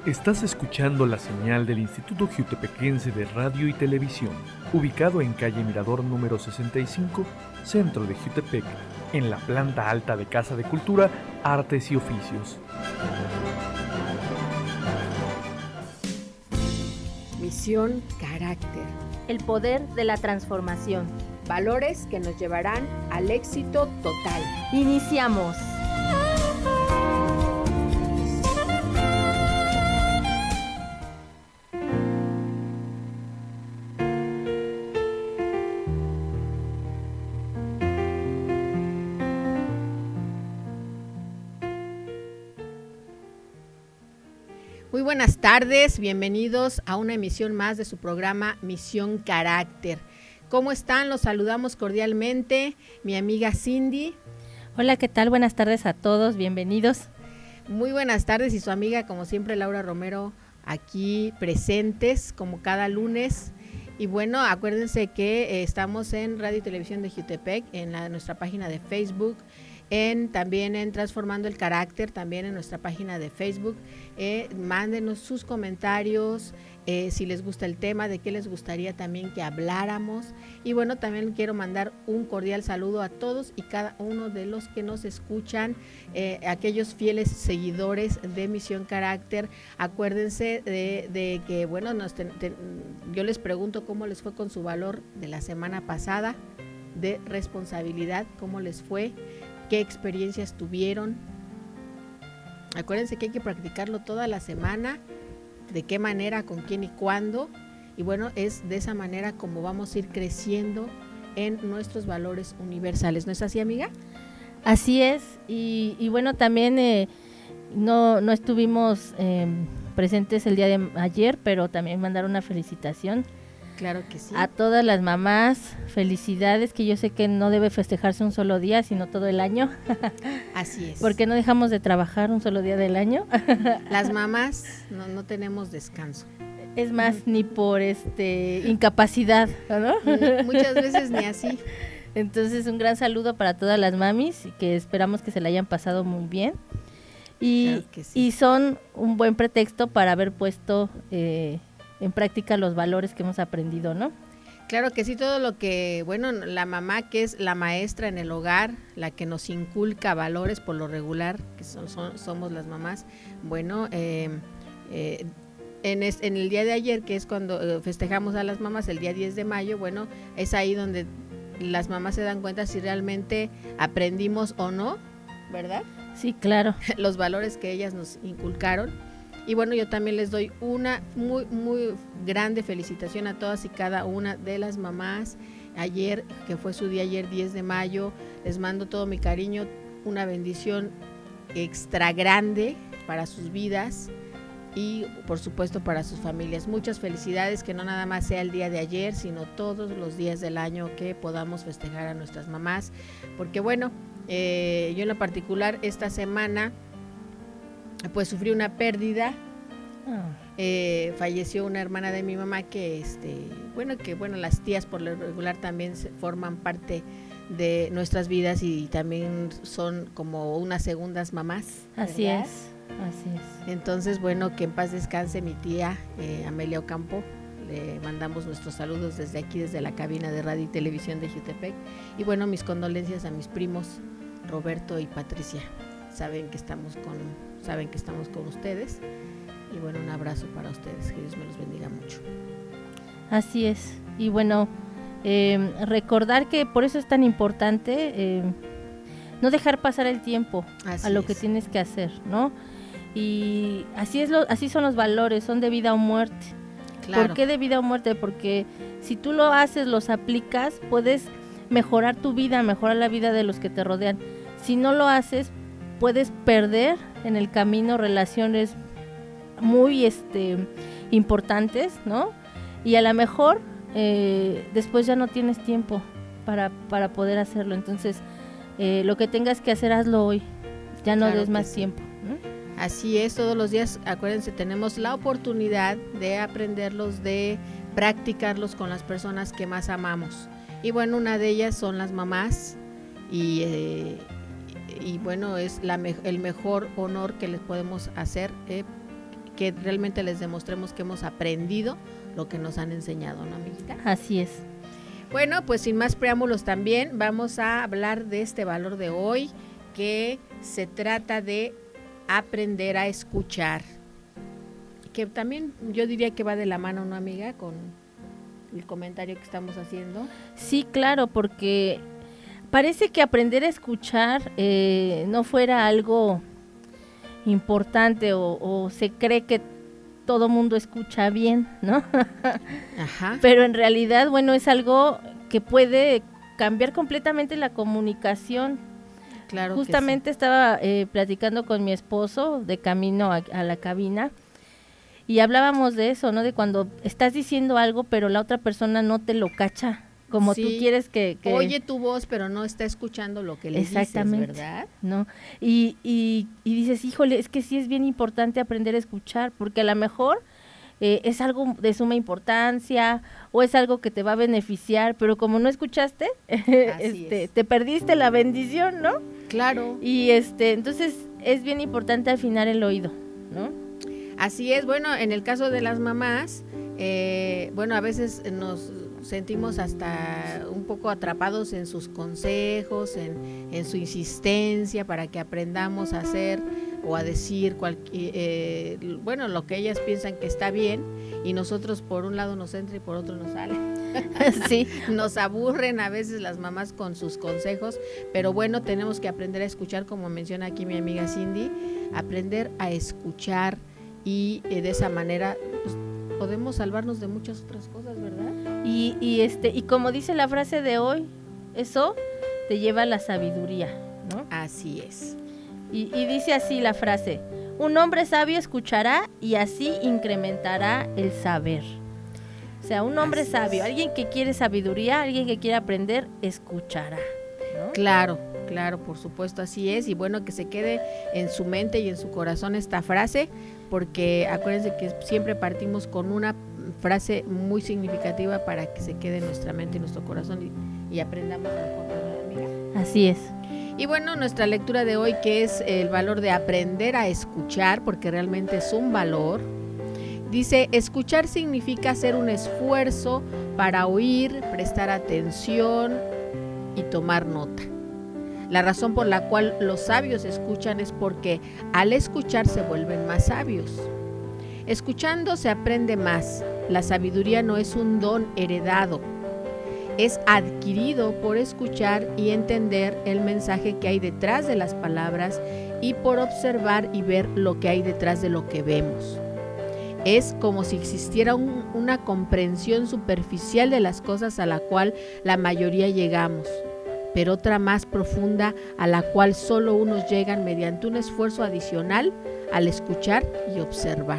Estás escuchando la señal del Instituto Jiutepequense de Radio y Televisión, ubicado en calle Mirador número 65, centro de Jiutepec, en la planta alta de Casa de Cultura, Artes y Oficios. Misión Carácter. El poder de la transformación. Valores que nos llevarán al éxito total. Iniciamos. Muy buenas tardes, bienvenidos a una emisión más de su programa Misión Carácter. ¿Cómo están? Los saludamos cordialmente, mi amiga Cindy. Hola, ¿qué tal? Buenas tardes a todos, bienvenidos. Muy buenas tardes y su amiga, como siempre, Laura Romero, aquí presentes, como cada lunes. Y bueno, acuérdense que estamos en Radio y Televisión de Jiutepec, en nuestra página de Facebook, también en Transformando el Carácter, también en nuestra página de Facebook. Mándenos sus comentarios, si les gusta el tema, de qué les gustaría también que habláramos. Y bueno, también quiero mandar un cordial saludo a todos y cada uno de los que nos escuchan, aquellos fieles seguidores de Misión Carácter. Acuérdense de que, bueno, yo les pregunto cómo les fue con su valor de la semana pasada, de responsabilidad, cómo les fue, qué experiencias tuvieron. Acuérdense que hay que practicarlo toda la semana, de qué manera, con quién y cuándo. Y bueno, es de esa manera como vamos a ir creciendo en nuestros valores universales. ¿No es así, amiga? Así es, y bueno, también no estuvimos presentes el día de ayer, pero también mandar una felicitación. Claro que sí. A todas las mamás, felicidades, que yo sé que no debe festejarse un solo día, sino todo el año. Así es. Porque no dejamos de trabajar un solo día del año. Las mamás no tenemos descanso. Es más, ni por incapacidad, ¿no? Muchas veces ni así. Entonces, un gran saludo para todas las mamis, que esperamos que se la hayan pasado muy bien. Y, claro que sí. Y son un buen pretexto para haber puesto en práctica los valores que hemos aprendido, ¿no? Claro que sí, todo lo que, bueno, la mamá, que es la maestra en el hogar, la que nos inculca valores por lo regular, que somos las mamás. Bueno, en el día de ayer, que es cuando festejamos a las mamás, el día 10 de mayo, bueno, es ahí donde las mamás se dan cuenta si realmente aprendimos o no, ¿verdad? Sí, claro. Los valores que ellas nos inculcaron. Y bueno, yo también les doy una muy, muy grande felicitación a todas y cada una de las mamás. Ayer, que fue su día, ayer 10 de mayo, les mando todo mi cariño, una bendición extra grande para sus vidas y por supuesto para sus familias. Muchas felicidades, que no nada más sea el día de ayer, sino todos los días del año que podamos festejar a nuestras mamás. Porque bueno, yo en lo particular esta semana pues sufrí una pérdida. Falleció una hermana de mi mamá que las tías por lo regular también forman parte de nuestras vidas y también son como unas segundas mamás, ¿verdad? Así es. Entonces, bueno, que en paz descanse mi tía Amelia Ocampo. Le mandamos nuestros saludos desde aquí, desde la cabina de Radio y Televisión de Jiutepec. Y bueno, mis condolencias a mis primos Roberto y Patricia. Saben que estamos con ustedes. Y bueno, un abrazo para ustedes, que Dios me los bendiga mucho. Así es. Y bueno, recordar que por eso es tan importante no dejar pasar el tiempo a lo que tienes que hacer, ¿no? Y así son los valores, son de vida o muerte. Claro. ¿Por qué de vida o muerte? Porque si tú lo haces, los aplicas, puedes mejorar tu vida, mejorar la vida de los que te rodean. Si no lo haces, puedes perder en el camino relaciones muy importantes, ¿no? Y a lo mejor después ya no tienes tiempo para poder hacerlo. Entonces, lo que tengas que hacer, hazlo hoy. Ya no des más tiempo, ¿no? Así es, todos los días, acuérdense, tenemos la oportunidad de aprenderlos, de practicarlos con las personas que más amamos. Y bueno, una de ellas son las mamás y bueno, es el mejor honor que les podemos hacer que realmente les demostremos que hemos aprendido lo que nos han enseñado, ¿no, amiguita? Así es. Bueno, pues sin más preámbulos también vamos a hablar de este valor de hoy, que se trata de aprender a escuchar, que también yo diría que va de la mano, ¿no, amiga?, con el comentario que estamos haciendo. Sí, claro, porque parece que aprender a escuchar no fuera algo importante o se cree que todo mundo escucha bien, ¿no? Ajá. Pero en realidad, bueno, es algo que puede cambiar completamente la comunicación. Claro. Justamente que sí. Estaba platicando con mi esposo de camino a la cabina y hablábamos de eso, ¿no? De cuando estás diciendo algo, pero la otra persona no te lo cacha como sí, tú quieres que... Oye tu voz, pero no está escuchando lo que le dices, ¿verdad? ¿No? Y dices, híjole, es que sí es bien importante aprender a escuchar, porque a lo mejor es algo de suma importancia o es algo que te va a beneficiar, pero como no escuchaste, te perdiste la bendición, ¿no? Claro. Y entonces es bien importante afinar el oído, ¿no? Así es. Bueno, en el caso de las mamás, bueno, a veces nos sentimos hasta un poco atrapados en sus consejos, en su insistencia para que aprendamos a hacer o a decir bueno, lo que ellas piensan que está bien, y nosotros por un lado nos entra y por otro nos sale. Sí. Nos aburren a veces las mamás con sus consejos, pero bueno, tenemos que aprender a escuchar, como menciona aquí mi amiga Cindy, aprender a escuchar, y de esa manera pues, podemos salvarnos de muchas otras cosas, ¿verdad? Y como dice la frase de hoy, eso te lleva a la sabiduría, ¿no? Así es. Y dice así la frase: un hombre sabio escuchará y así incrementará el saber. O sea, un hombre sabio, alguien que quiere sabiduría, alguien que quiere aprender, escuchará, ¿no? Claro, por supuesto, así es. Y bueno, que se quede en su mente y en su corazón esta frase, porque acuérdense que siempre partimos con una frase muy significativa para que se quede en nuestra mente y nuestro corazón y aprendamos mejor, ¿verdad, amiga? Así es. Y bueno, nuestra lectura de hoy, que es el valor de aprender a escuchar, porque realmente es un valor. Dice, escuchar significa hacer un esfuerzo para oír, prestar atención y tomar nota. La razón por la cual los sabios escuchan es porque al escuchar se vuelven más sabios. Escuchando se aprende más. La sabiduría no es un don heredado, es adquirido por escuchar y entender el mensaje que hay detrás de las palabras y por observar y ver lo que hay detrás de lo que vemos. Es como si existiera una comprensión superficial de las cosas a la cual la mayoría llegamos, pero otra más profunda a la cual solo unos llegan mediante un esfuerzo adicional al escuchar y observar.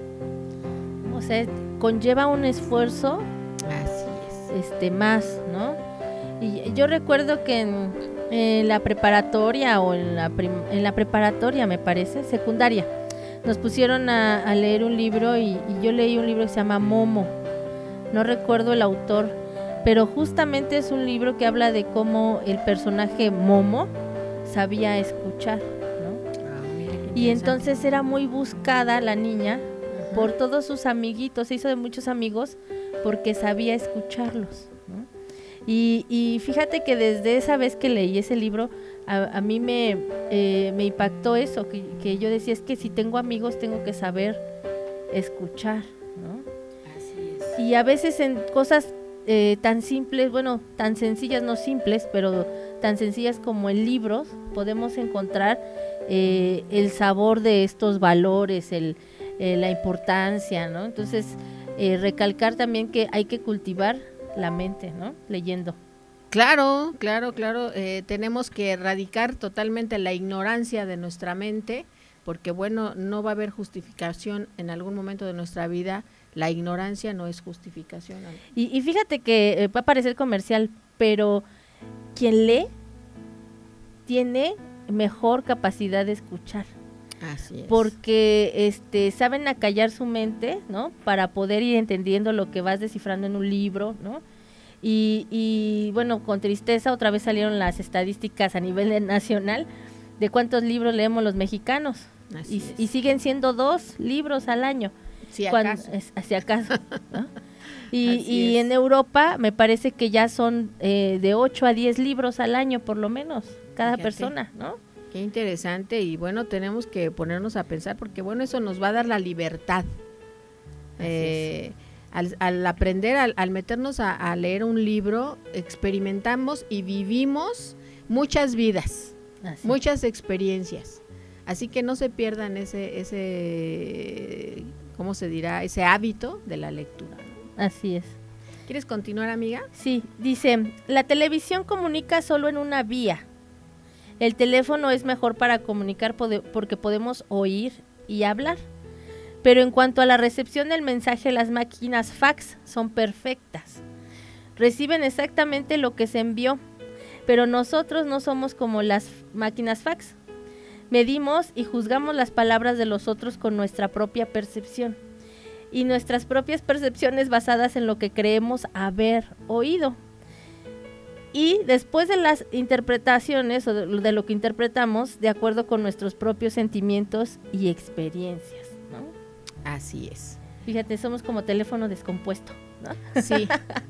O sea, conlleva un esfuerzo. Así es. Más, ¿no? Y yo recuerdo que en la preparatoria o en la preparatoria, me parece, secundaria, nos pusieron a leer un libro y yo leí un libro que se llama Momo. No recuerdo el autor, pero justamente es un libro que habla de cómo el personaje Momo sabía escuchar, ¿no? Y entonces era muy buscada la niña por todos sus amiguitos, se hizo de muchos amigos porque sabía escucharlos, ¿no? Y fíjate que desde esa vez que leí ese libro, a mí me impactó eso, que yo decía, es que si tengo amigos tengo que saber escuchar, ¿no? Así es. Y a veces en cosas tan simples, bueno, tan sencillas, no simples, pero tan sencillas como en libros, podemos encontrar el sabor de estos valores, la importancia, ¿no? Entonces, recalcar también que hay que cultivar la mente, ¿no? Leyendo. Claro. Tenemos que erradicar totalmente la ignorancia de nuestra mente, porque bueno, no va a haber justificación en algún momento de nuestra vida. La ignorancia no es justificación. Y fíjate que va a parecer comercial, pero quien lee tiene mejor capacidad de escuchar. Así es. Porque saben acallar su mente, ¿no? Para poder ir entendiendo lo que vas descifrando en un libro, ¿no? Y bueno, con tristeza otra vez salieron las estadísticas a nivel nacional de cuántos libros leemos los mexicanos, Y siguen siendo 2 libros al año. Si acaso. Si acaso, ¿no? Y en Europa me parece que ya son de 8 a 10 libros al año, por lo menos, cada persona, ¿no? Qué interesante, y bueno, tenemos que ponernos a pensar, porque bueno, eso nos va a dar la libertad. Al aprender, al meternos a leer un libro, experimentamos y vivimos muchas vidas, muchas experiencias. Así que no se pierdan ese ¿cómo se dirá? Ese hábito de la lectura. Así es. ¿Quieres continuar, amiga? Sí, dice, la televisión comunica solo en una vía. El teléfono es mejor para comunicar porque podemos oír y hablar. Pero en cuanto a la recepción del mensaje, las máquinas fax son perfectas. Reciben exactamente lo que se envió, pero nosotros no somos como las máquinas fax. Medimos y juzgamos las palabras de los otros con nuestra propia percepción y nuestras propias percepciones basadas en lo que creemos haber oído. Y después de las interpretaciones o de lo que interpretamos de acuerdo con nuestros propios sentimientos y experiencias, ¿no? Así es. Fíjate, somos como teléfono descompuesto, ¿no? Sí.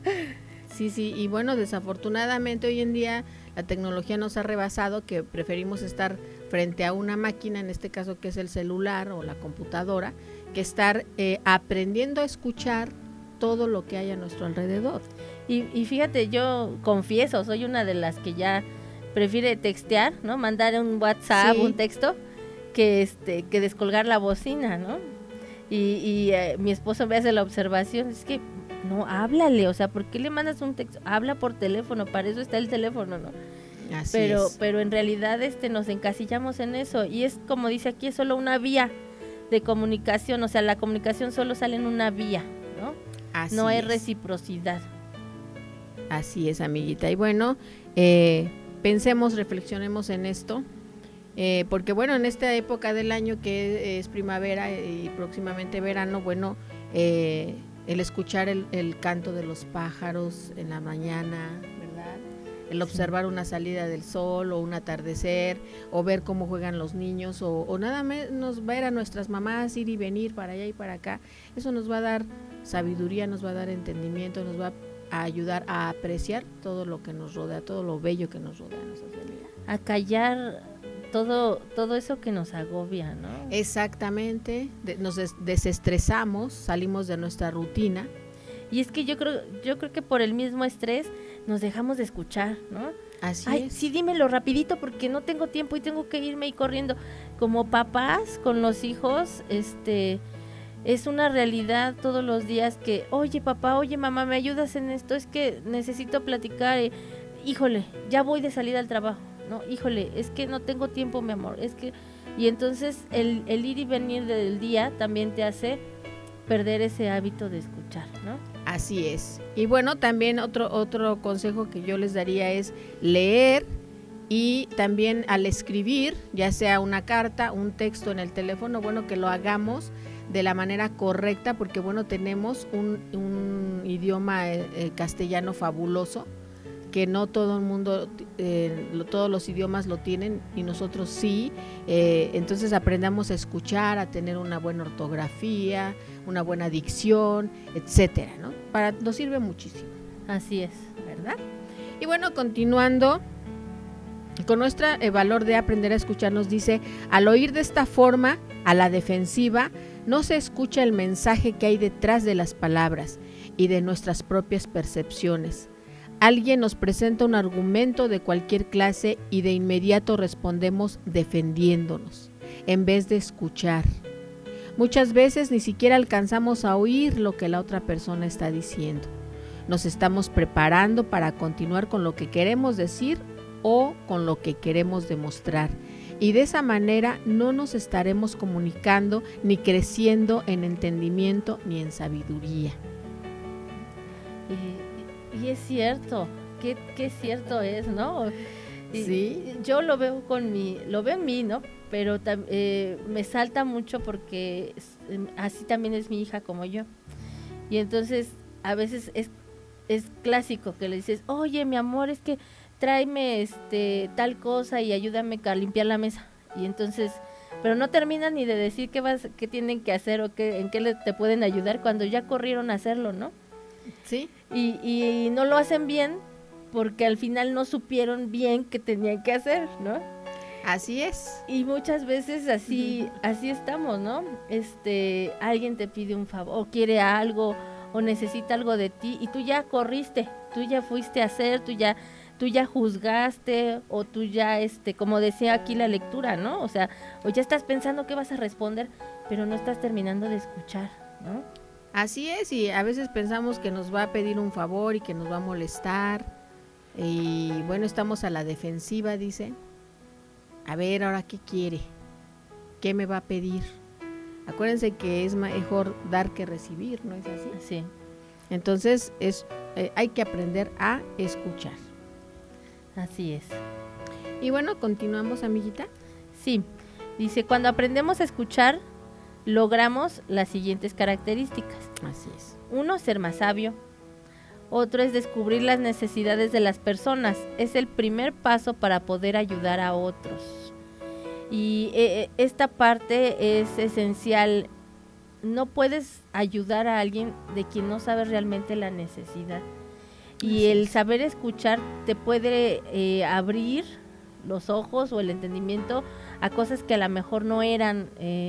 Sí, y bueno, desafortunadamente hoy en día la tecnología nos ha rebasado, que preferimos estar frente a una máquina, en este caso que es el celular o la computadora, que estar aprendiendo a escuchar todo lo que hay a nuestro alrededor. Y fíjate, yo confieso, soy una de las que ya prefiere textear, ¿no? Mandar un WhatsApp, un texto, que descolgar la bocina, ¿no? Y mi esposo me hace la observación, es que no, háblale, o sea, ¿por qué le mandas un texto? Habla por teléfono, para eso está el teléfono, ¿no? Pero en realidad nos encasillamos en eso, y es como dice aquí, es solo una vía de comunicación, o sea, la comunicación solo sale en una vía, ¿no? No hay reciprocidad. Así es, amiguita. Y bueno, pensemos, reflexionemos en esto, porque bueno, en esta época del año que es primavera y próximamente verano, bueno, el escuchar el canto de los pájaros en la mañana, ¿verdad? El observar una salida del sol o un atardecer, o ver cómo juegan los niños, o nada menos ver a nuestras mamás ir y venir para allá y para acá. Eso nos va a dar sabiduría, nos va a dar entendimiento, nos va a ayudar a apreciar todo lo que nos rodea, todo lo bello que nos rodea, a callar todo eso que nos agobia, ¿no? Exactamente, nos desestresamos, salimos de nuestra rutina. Y es que yo creo que por el mismo estrés nos dejamos de escuchar, ¿no? Así es. Sí, dímelo rapidito porque no tengo tiempo y tengo que irme y corriendo. Como papás con los hijos, es una realidad todos los días que, oye papá, oye mamá, ¿me ayudas en esto? Es que necesito platicar. Híjole, ya voy de salida al trabajo. No, híjole, es que no tengo tiempo, mi amor, y entonces el ir y venir del día también te hace perder ese hábito de escuchar, ¿no? Así es. Y bueno, también otro consejo que yo les daría es leer, y también al escribir, ya sea una carta, un texto en el teléfono, bueno, que lo hagamos de la manera correcta, porque bueno, tenemos un idioma castellano fabuloso, que no todo el mundo, todos los idiomas lo tienen y nosotros sí, entonces aprendamos a escuchar, a tener una buena ortografía, una buena dicción, etcétera, ¿no? Nos sirve muchísimo. Así es, ¿verdad? Y bueno, continuando con nuestro valor de aprender a escuchar, nos dice, al oír de esta forma, a la defensiva, no se escucha el mensaje que hay detrás de las palabras y de nuestras propias percepciones. Alguien nos presenta un argumento de cualquier clase y de inmediato respondemos defendiéndonos, en vez de escuchar. Muchas veces ni siquiera alcanzamos a oír lo que la otra persona está diciendo. Nos estamos preparando para continuar con lo que queremos decir o con lo que queremos demostrar. Y de esa manera no nos estaremos comunicando ni creciendo en entendimiento ni en sabiduría. Y es cierto, qué cierto es, ¿no? Sí. Yo lo veo en mí, ¿no? Pero me salta mucho porque así también es mi hija como yo. Y entonces a veces es clásico que le dices, oye, mi amor, es que tráeme tal cosa y ayúdame a limpiar la mesa. Y entonces pero no terminan ni de decir qué tienen que hacer o en qué te pueden ayudar cuando ya corrieron a hacerlo, ¿no? Sí. Y no lo hacen bien porque al final no supieron bien qué tenían que hacer, ¿no? Así es. Y muchas veces así estamos, ¿no? Alguien te pide un favor, o quiere algo, o necesita algo de ti, y tú ya corriste, tú ya fuiste a hacer, tú ya juzgaste, o tú ya, como decía aquí la lectura, ¿no? O sea, o ya estás pensando qué vas a responder, pero no estás terminando de escuchar, ¿no? Así es, y a veces pensamos que nos va a pedir un favor y que nos va a molestar, y bueno, estamos a la defensiva, dice. A ver, ahora qué quiere, qué me va a pedir. Acuérdense que es mejor dar que recibir, ¿no es así? Sí. Entonces hay que aprender a escuchar. Así es. Y bueno, continuamos, amiguita. Sí, dice, cuando aprendemos a escuchar, logramos las siguientes características. Así es. 1, ser más sabio. Otro es descubrir las necesidades de las personas. Es el primer paso para poder ayudar a otros. Y esta parte es esencial. No puedes ayudar a alguien de quien no sabes realmente la necesidad. Y el saber escuchar te puede abrir los ojos o el entendimiento a cosas que a lo mejor no eran.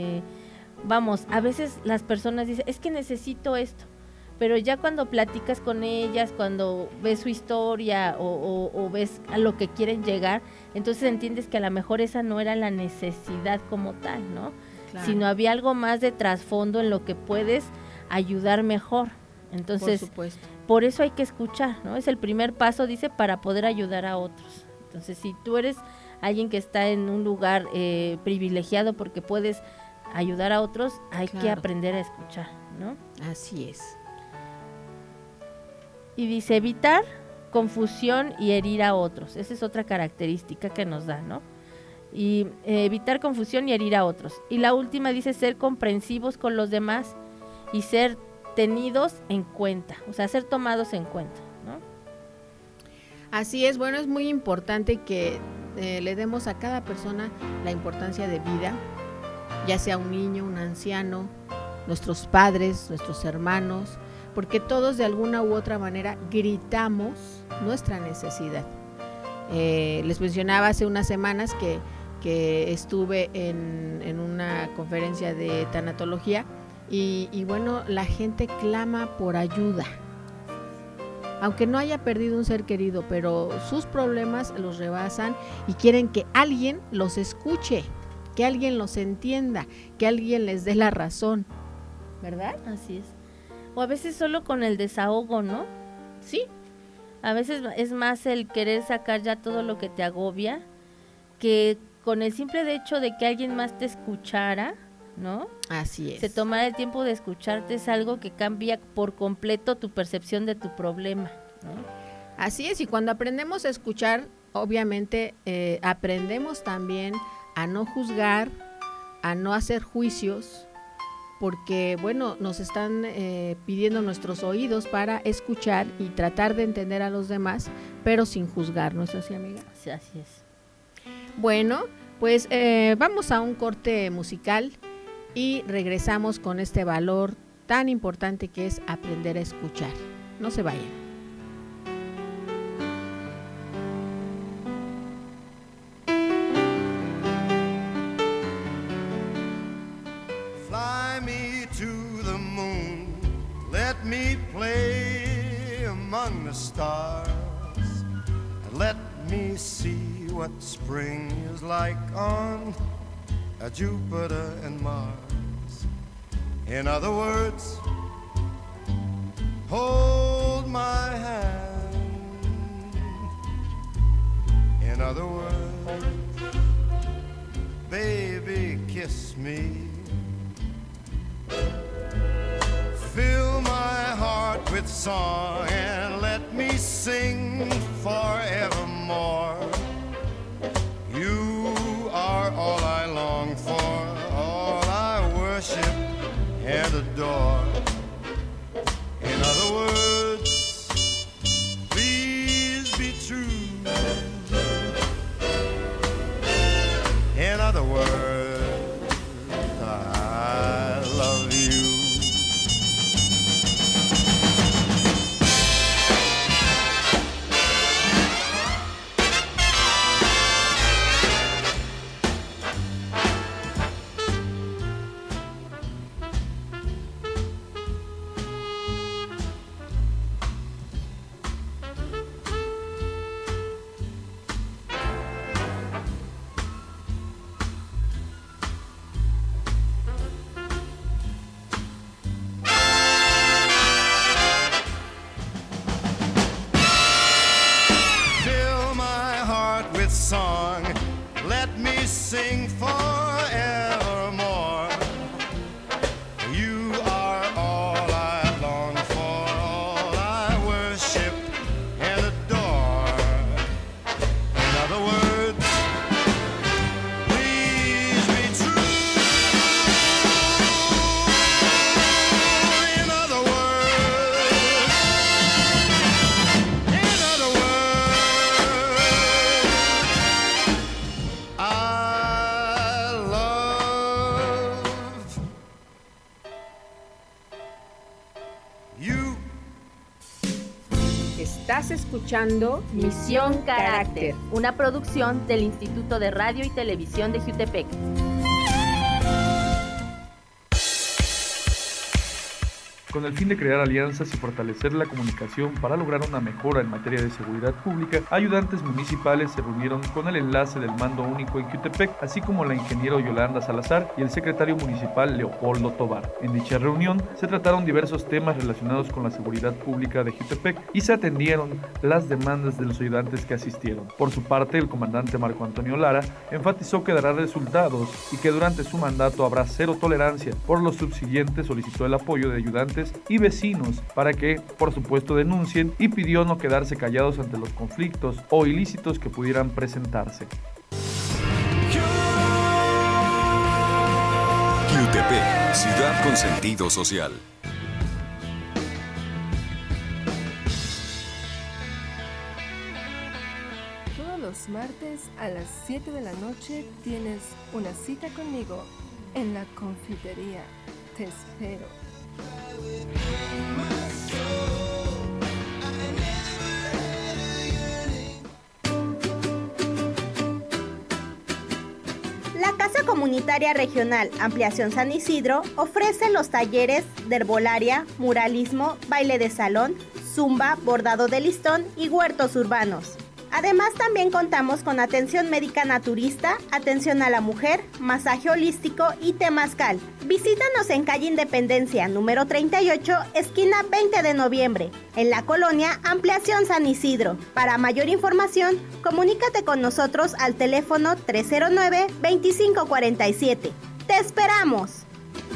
A veces las personas dicen, es que necesito esto. Pero ya cuando platicas con ellas, cuando ves su historia o ves a lo que quieren llegar, entonces entiendes que a lo mejor esa no era la necesidad como tal, ¿no? Claro. Sino había algo más de trasfondo en lo que puedes ayudar mejor. Entonces, por supuesto. Por eso hay que escuchar, ¿no? Es el primer paso, dice, para poder ayudar a otros. Entonces, si tú eres alguien que está en un lugar privilegiado porque puedes ayudar a otros, hay que aprender a escuchar, ¿no? Así es. Y dice, evitar confusión y herir a otros. Esa es otra característica que nos da, ¿no? Y evitar confusión y herir a otros. Y la última dice, ser comprensivos con los demás y ser tenidos en cuenta, o sea, ser tomados en cuenta, ¿no? Así es, bueno, es muy importante que le demos a cada persona la importancia de vida, ya sea un niño, un anciano, nuestros padres, nuestros hermanos, porque todos de alguna u otra manera gritamos nuestra necesidad. Les mencionaba hace unas semanas que estuve en una conferencia de tanatología y bueno, la gente clama por ayuda. Aunque no haya perdido un ser querido, pero sus problemas los rebasan y quieren que alguien los escuche, que alguien los entienda, que alguien les dé la razón, ¿verdad? Así es. O a veces solo con el desahogo, ¿no? Sí. A veces es más el querer sacar ya todo lo que te agobia, que con el simple hecho de que alguien más te escuchara, ¿no? Así es. Se tomara el tiempo de escucharte es algo que cambia por completo tu percepción de tu problema, ¿no? Así es, y cuando aprendemos a escuchar, obviamente aprendemos también a no juzgar, a no hacer juicios, porque bueno, nos están pidiendo nuestros oídos para escuchar y tratar de entender a los demás, pero sin juzgar, ¿no es así, amiga? Sí, así es. Bueno, pues vamos a un corte musical y regresamos con este valor tan importante que es aprender a escuchar. No se vayan. Let me play among the stars, and let me see what spring is like on Jupiter and Mars. In other words, hold my hand. In other words, baby, kiss me. Fill my heart with song and let me sing forevermore. You are all I long for, all I worship and adore. In other words, please be true. In other words, Estás escuchando Misión Carácter, una producción del Instituto de Radio y Televisión de Jiutepec. Con el fin de crear alianzas y fortalecer la comunicación para lograr una mejora en materia de seguridad pública, ayudantes municipales se reunieron con el enlace del Mando Único en Jiutepec, así como la ingeniero Yolanda Salazar y el secretario municipal Leopoldo Tobar. En dicha reunión se trataron diversos temas relacionados con la seguridad pública de Jiutepec y se atendieron las demandas de los ayudantes que asistieron. Por su parte, el comandante Marco Antonio Lara enfatizó que dará resultados y que durante su mandato habrá cero tolerancia. Por lo subsiguiente, solicitó el apoyo de ayudantes y vecinos para que, por supuesto, denuncien y pidió no quedarse callados ante los conflictos o ilícitos que pudieran presentarse. Jiutepec, ciudad con sentido social. Todos los martes a las 7 de la noche tienes una cita conmigo en la confitería. Te espero. La Casa Comunitaria Regional Ampliación San Isidro ofrece los talleres de herbolaria, muralismo, baile de salón, zumba, bordado de listón y huertos urbanos. Además, también contamos con atención médica naturista, atención a la mujer, masaje holístico y temazcal. Visítanos en calle Independencia, número 38, esquina 20 de noviembre, en la colonia Ampliación San Isidro. Para mayor información, comunícate con nosotros al teléfono 309-2547. ¡Te esperamos!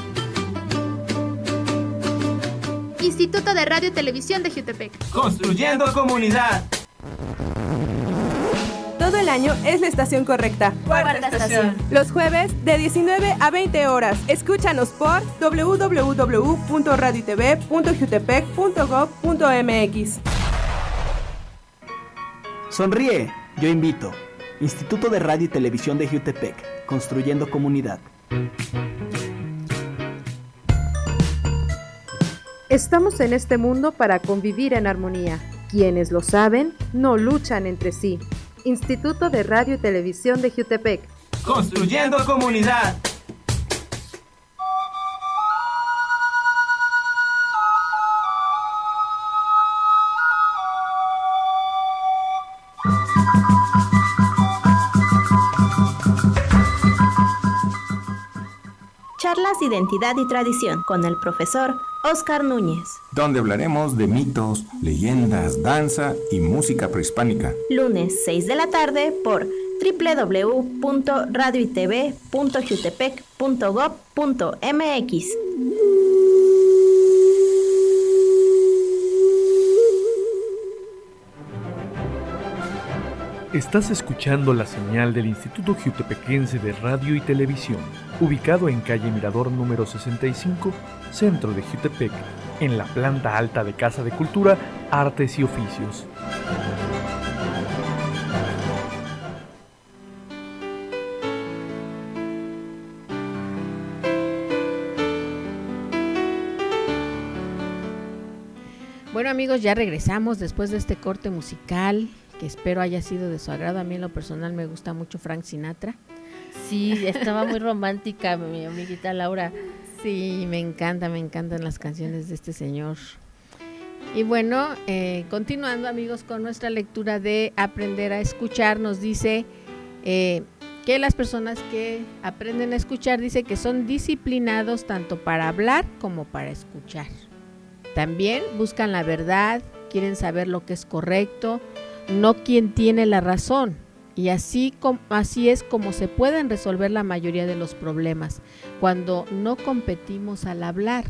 Instituto de Radio y Televisión de Jiutepec. Construyendo comunidad. Todo el año es la estación correcta. Cuarta estación. Los jueves de 19 a 20 horas. Escúchanos por www.radioitv.jiutepec.gov.mx. Sonríe, yo invito. Instituto de Radio y Televisión de Jiutepec. Construyendo comunidad. Estamos en este mundo para convivir en armonía. Quienes lo saben, no luchan entre sí. Instituto de Radio y Televisión de Jiutepec. Construyendo comunidad. Charlas Identidad y Tradición con el profesor Óscar Núñez. Donde hablaremos de mitos, leyendas, danza y música prehispánica. Lunes 6 de la tarde por www.radioitv.jiutepec.gov.mx. Estás escuchando la señal del Instituto Jiutepequense de Radio y Televisión, ubicado en calle Mirador número 65, centro de Jiutepec, en la planta alta de Casa de Cultura, Artes y Oficios. Bueno, amigos, ya regresamos después de este corte musical que espero haya sido de su agrado. A mí en lo personal me gusta mucho Frank Sinatra. Sí, estaba muy romántica mi amiguita Laura. Sí, me encantan las canciones de este señor. Y bueno, continuando, amigos, con nuestra lectura de Aprender a Escuchar, nos dice que las personas que aprenden a escuchar, dice que son disciplinados tanto para hablar como para escuchar. También buscan la verdad, quieren saber lo que es correcto, no quien tiene la razón, y así es como se pueden resolver la mayoría de los problemas, cuando no competimos al hablar.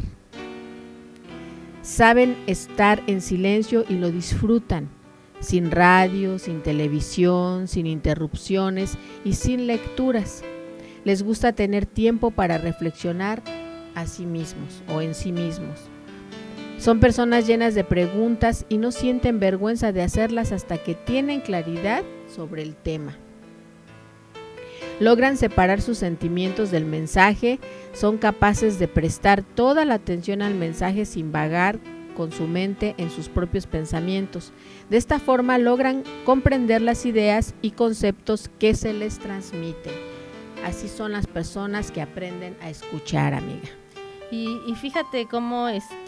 Saben estar en silencio y lo disfrutan, sin radio, sin televisión, sin interrupciones y sin lecturas. Les gusta tener tiempo para reflexionar a sí mismos o en sí mismos. Son personas llenas de preguntas y no sienten vergüenza de hacerlas hasta que tienen claridad sobre el tema. Logran separar sus sentimientos del mensaje, son capaces de prestar toda la atención al mensaje sin vagar con su mente en sus propios pensamientos. De esta forma logran comprender las ideas y conceptos que se les transmiten. Así son las personas que aprenden a escuchar, amiga. Y fíjate cómo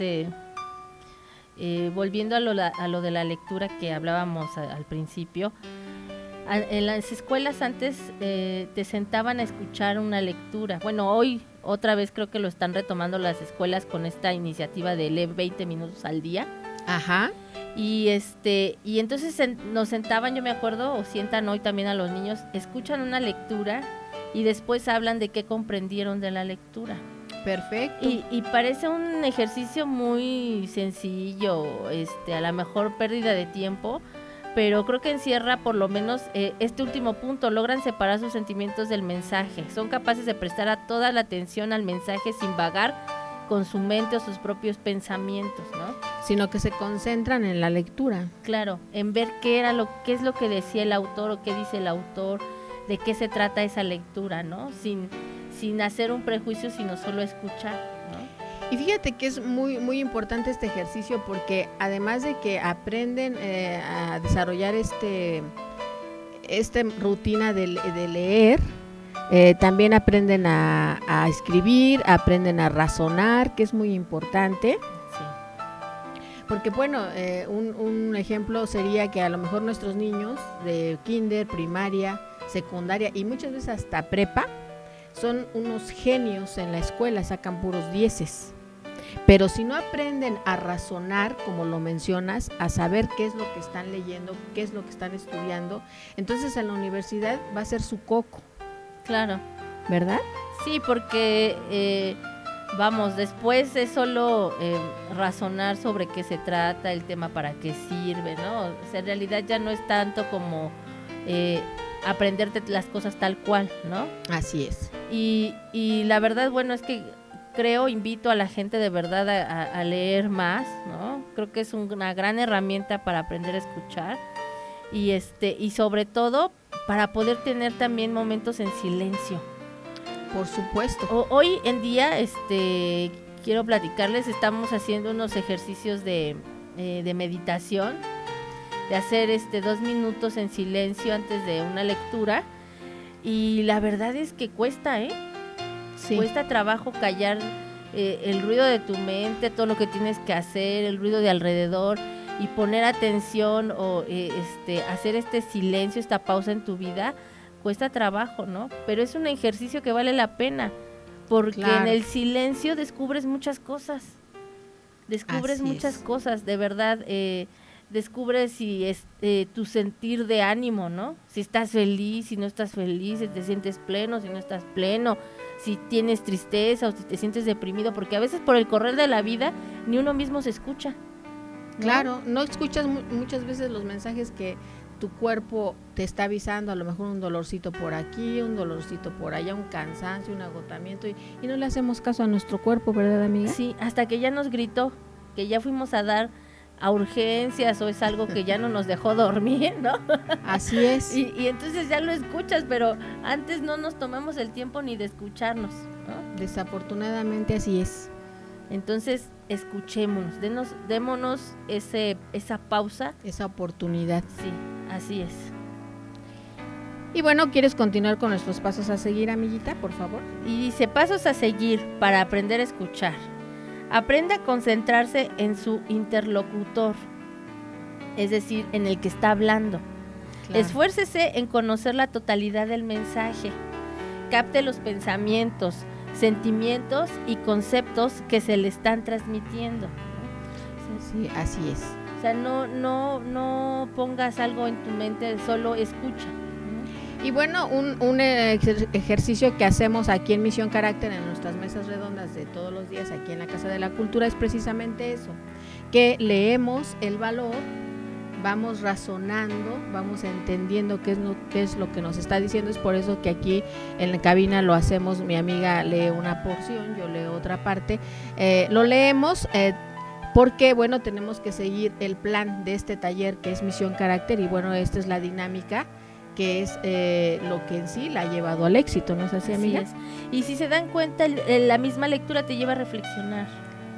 volviendo a lo de la lectura que hablábamos al principio, en las escuelas antes te sentaban a escuchar una lectura. Bueno, hoy otra vez creo que lo están retomando las escuelas con esta iniciativa de leer 20 minutos al día. Ajá. Y entonces nos sentaban, yo me acuerdo, o sientan hoy también a los niños, escuchan una lectura y después hablan de qué comprendieron de la lectura. Perfecto. Y parece un ejercicio muy sencillo, a lo mejor pérdida de tiempo, pero creo que encierra por lo menos este último punto. Logran separar sus sentimientos del mensaje, son capaces de prestar a toda la atención al mensaje sin vagar con su mente o sus propios pensamientos, ¿no? Sino que se concentran en la lectura. Claro, en ver qué es lo que decía el autor o qué dice el autor, de qué se trata esa lectura, ¿no? Sin hacer un prejuicio, sino solo escuchar, ¿no? Y fíjate que es muy, muy importante este ejercicio porque además de que aprenden a desarrollar esta rutina de leer, también aprenden a escribir, aprenden a razonar, que es muy importante. Sí. Porque bueno, un ejemplo sería que a lo mejor nuestros niños de kinder, primaria, secundaria y muchas veces hasta prepa son unos genios en la escuela, sacan puros 10. Pero si no aprenden a razonar, como lo mencionas, a saber qué es lo que están leyendo, qué es lo que están estudiando, entonces en la universidad va a ser su coco. Claro. ¿Verdad? Sí, porque después es solo razonar sobre qué se trata, el tema para qué sirve, ¿no? O sea, en realidad ya no es tanto como aprenderte las cosas tal cual, ¿no? Así es. Y la verdad, bueno, es que invito a la gente de verdad a leer más, ¿no? Creo que es una gran herramienta para aprender a escuchar y sobre todo para poder tener también momentos en silencio. Por supuesto. Hoy en día, quiero platicarles, estamos haciendo unos ejercicios de meditación, de hacer 2 minutos en silencio antes de una lectura, y la verdad es que cuesta, Sí. Cuesta trabajo callar el ruido de tu mente, todo lo que tienes que hacer, el ruido de alrededor, y poner atención o hacer este silencio, esta pausa en tu vida, cuesta trabajo, ¿no? Pero es un ejercicio que vale la pena, porque claro, en el silencio descubres muchas cosas, cosas, de verdad. Descubres si es tu sentir de ánimo, ¿no? Si estás feliz, si no estás feliz, si te sientes pleno, si no estás pleno, si tienes tristeza o si te sientes deprimido, porque a veces por el correr de la vida ni uno mismo se escucha, ¿no? Claro, no escuchas muchas veces los mensajes que tu cuerpo te está avisando, a lo mejor un dolorcito por aquí, un dolorcito por allá, un cansancio, un agotamiento, y no le hacemos caso a nuestro cuerpo, ¿verdad, amiga? Sí, hasta que ya nos gritó, que ya fuimos a dar a urgencias o es algo que ya no nos dejó dormir, ¿no? Así es. Y entonces ya lo escuchas, pero antes no nos tomamos el tiempo ni de escucharnos, ¿no? Desafortunadamente así es. Entonces escuchémonos, démonos esa pausa. Esa oportunidad. Sí, así es. Y bueno, ¿quieres continuar con nuestros pasos a seguir, amiguita, por favor? Y dice, pasos a seguir para aprender a escuchar. Aprende a concentrarse en su interlocutor, es decir, en el que está hablando. Claro. Esfuércese en conocer la totalidad del mensaje. Capte los pensamientos, sentimientos y conceptos que se le están transmitiendo. Sí, así es. O sea, no pongas algo en tu mente, solo escucha. Y bueno, un ejercicio que hacemos aquí en Misión Carácter, en nuestras mesas redondas de todos los días aquí en la Casa de la Cultura, es precisamente eso, que leemos el valor, vamos razonando, vamos entendiendo qué es lo que nos está diciendo. Es por eso que aquí en la cabina lo hacemos, mi amiga lee una porción, yo leo otra parte, lo leemos porque bueno, tenemos que seguir el plan de este taller que es Misión Carácter, y bueno, esta es la dinámica que es lo que en sí la ha llevado al éxito, ¿no es así, amiga? Así es. Y si se dan cuenta, la misma lectura te lleva a reflexionar.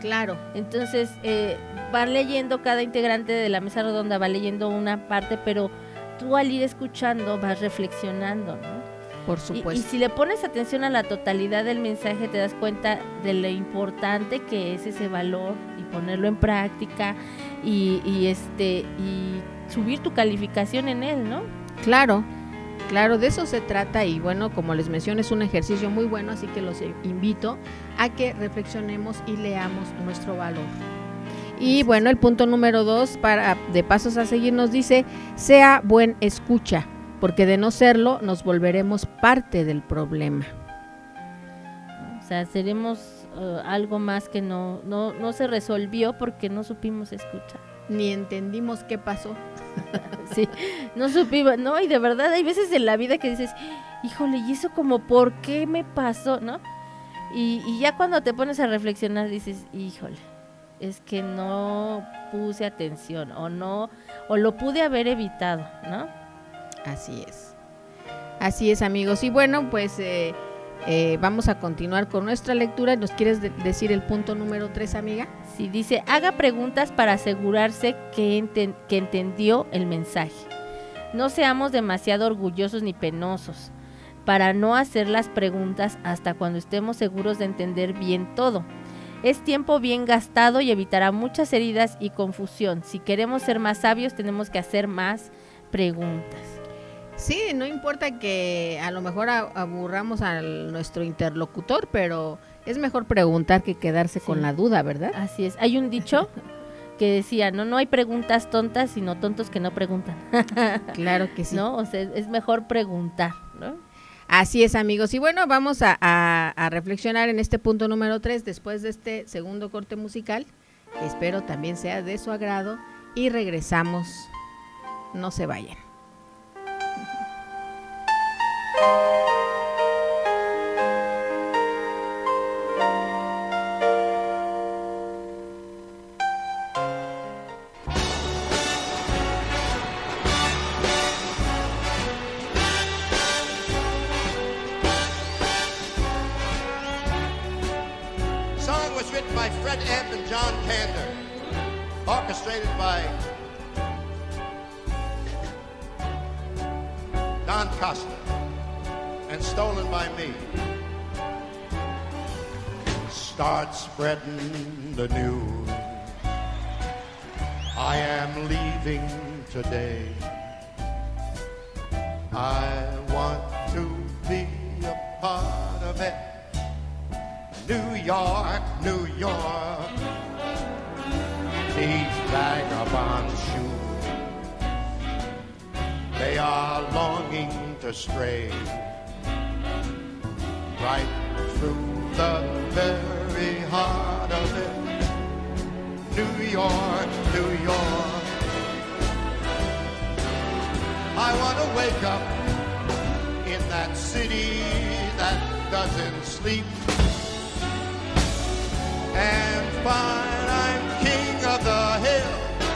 Claro. Entonces, van leyendo, cada integrante de la mesa redonda va leyendo una parte, pero tú al ir escuchando vas reflexionando, ¿no? Por supuesto. Y si le pones atención a la totalidad del mensaje, te das cuenta de lo importante que es ese valor y ponerlo en práctica y subir tu calificación en él, ¿no? Claro, de eso se trata y bueno, como les mencioné, es un ejercicio muy bueno, así que los invito a que reflexionemos y leamos nuestro valor. Y bueno, el punto número 2, de pasos a seguir, nos dice, sea buen escucha, porque de no serlo nos volveremos parte del problema. O sea, seremos algo más que no se resolvió porque no supimos escuchar. Ni entendimos qué pasó. Sí, no supimos, ¿no? Y de verdad hay veces en la vida que dices, híjole, ¿y eso como por qué me pasó, no? Y ya cuando te pones a reflexionar dices, híjole, es que no puse atención o lo pude haber evitado, ¿no? Así es, amigos. Y bueno, pues vamos a continuar con nuestra lectura. ¿Nos quieres decir el punto número 3, amiga? Sí, dice, haga preguntas para asegurarse que entendió el mensaje. No seamos demasiado orgullosos ni penosos para no hacer las preguntas hasta cuando estemos seguros de entender bien todo. Es tiempo bien gastado y evitará muchas heridas y confusión. Si queremos ser más sabios, tenemos que hacer más preguntas. Sí, no importa que a lo mejor aburramos a nuestro interlocutor, pero es mejor preguntar que quedarse con la duda, ¿verdad? Así es. Hay un dicho que decía, no hay preguntas tontas, sino tontos que no preguntan. Claro que sí. ¿No? O sea, es mejor preguntar, ¿no? Así es, amigos. Y bueno, vamos a reflexionar en este punto número 3 después de este segundo corte musical, que espero también sea de su agrado, y regresamos. No se vayan. By Fred Amp and John Kander, orchestrated by Don Costa, and stolen by me. Start spreading the news. I am leaving today. I want to be a part of it. New York, New York, these vagabond shoes, they are longing to stray right through the very heart of it. New York, New York, I want to wake up in that city that doesn't sleep and find I'm king of the hill,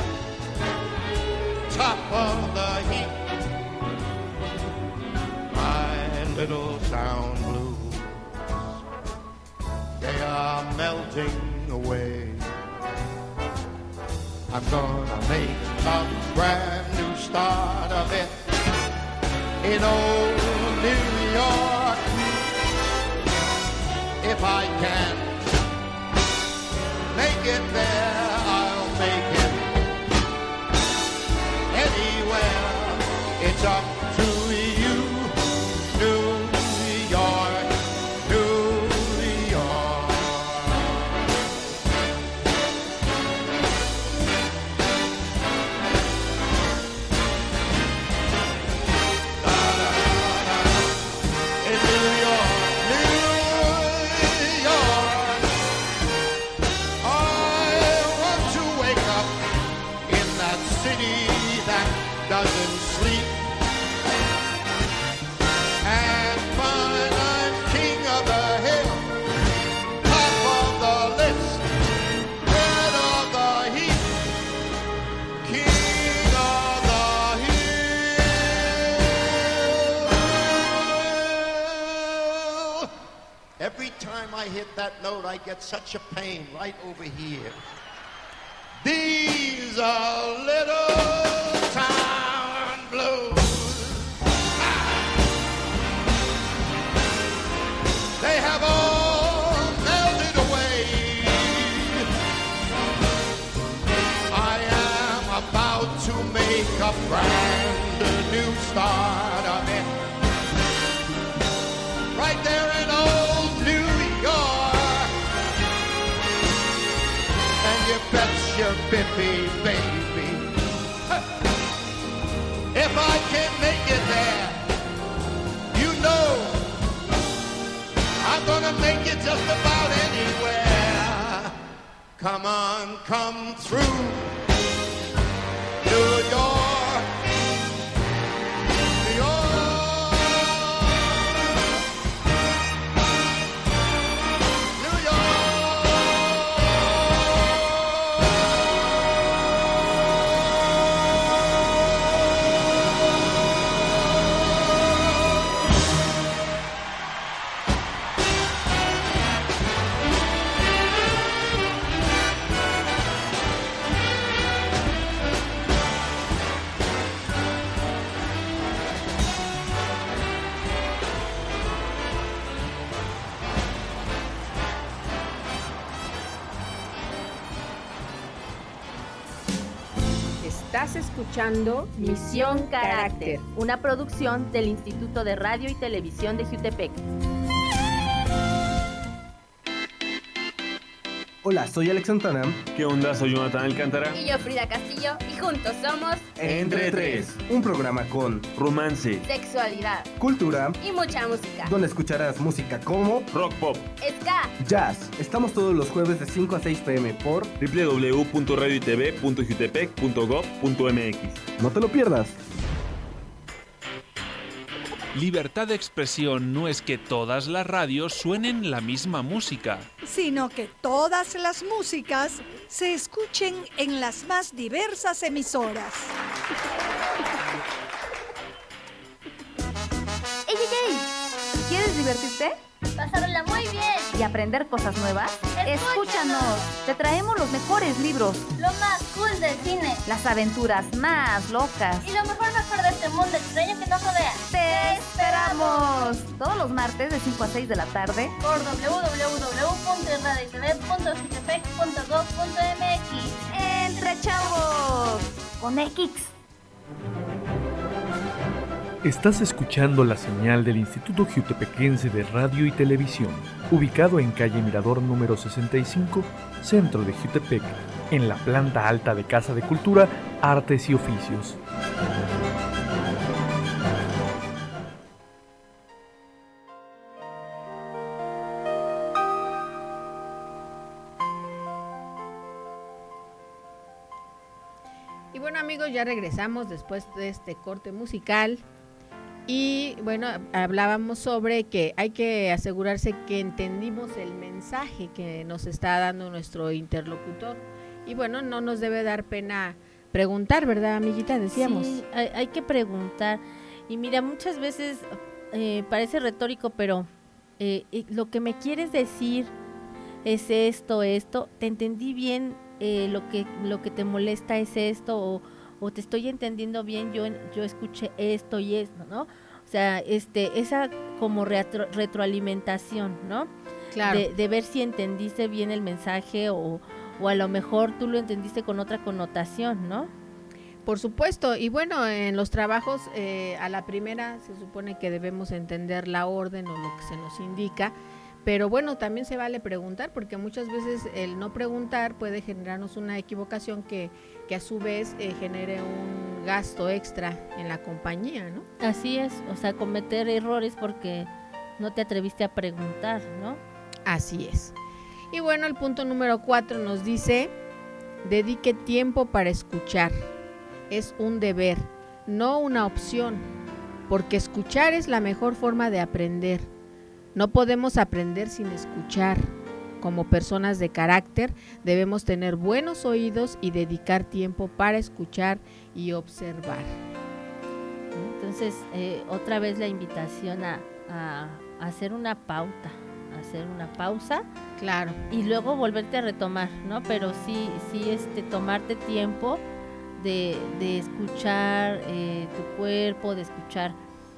top of the heap. My little town blues, they are melting away. I'm gonna make a brand new start of it in old New York. If I can make it there, I'll make it anywhere. It's up to you, New York, New York. In New York, New York. hit that note, I get such a pain right over here. These are little town blues. They have all melted away. I am about to make a brand new start of it. Right there in old New York. And you bet your bippy baby, if I can make it there, you know I'm gonna make it just about anywhere. Come on, come through New York, New York. Estás escuchando Misión Carácter, una producción del Instituto de Radio y Televisión de Jutepec. Hola, soy Alex Santana. ¿Qué onda? Soy Jonathan Alcántara. Y yo, Frida Castillo, y juntos somos Entre Tres, un programa con romance, sexualidad, cultura y mucha música, donde escucharás música como rock pop, ska, jazz. Estamos todos los jueves de 5 a 6 p.m. por www.radioitv.jutepec.gov.mx. No te lo pierdas. Libertad de expresión no es que todas las radios suenen la misma música, sino que todas las músicas se escuchen en las más diversas emisoras. ¡Ey! ¿Quieres divertirte? Pasarla muy bien ¿Y aprender cosas nuevas? ¡Escúchanos! Te traemos los mejores libros, lo más cool del cine, las aventuras más locas y lo mejor de este mundo extraño que nos rodea. ¡Te esperamos! Todos los martes de 5 a 6 de la tarde por www.radioitv.jutepec.gov.mx. ¡Entre chavos! Con X. Estás escuchando la señal del Instituto Jutepequense de Radio y Televisión, ubicado en calle Mirador número 65, centro de Jutepec, en la planta alta de Casa de Cultura, Artes y Oficios. Y bueno, amigos, ya regresamos después de este corte musical. Y bueno, hablábamos sobre que hay que asegurarse que entendimos el mensaje que nos está dando nuestro interlocutor. Y bueno, no nos debe dar pena preguntar, ¿verdad, amiguita? Decíamos. Sí, hay que preguntar. Y mira, muchas veces parece retórico, pero lo que me quieres decir es esto, te entendí bien, lo que te molesta es esto, o te estoy entendiendo bien, yo escuché esto y esto, ¿no? O sea, esa como retroalimentación, ¿no? Claro. De ver si entendiste bien el mensaje o a lo mejor tú lo entendiste con otra connotación, ¿no? Por supuesto, y bueno, en los trabajos a la primera se supone que debemos entender la orden o lo que se nos indica, pero bueno, también se vale preguntar, porque muchas veces el no preguntar puede generarnos una equivocación que a su vez genere un gasto extra en la compañía, ¿no? Así es, o sea, cometer errores porque no te atreviste a preguntar, ¿no? Así es. Y bueno, el punto número 4 nos dice, dedique tiempo para escuchar. Es un deber, no una opción, porque escuchar es la mejor forma de aprender. No podemos aprender sin escuchar. Como personas de carácter, debemos tener buenos oídos y dedicar tiempo para escuchar y observar. Entonces, otra vez la invitación a hacer una pauta, hacer una pausa. Claro. Y luego volverte a retomar, ¿no? Pero sí tomarte tiempo de escuchar tu cuerpo, de escuchar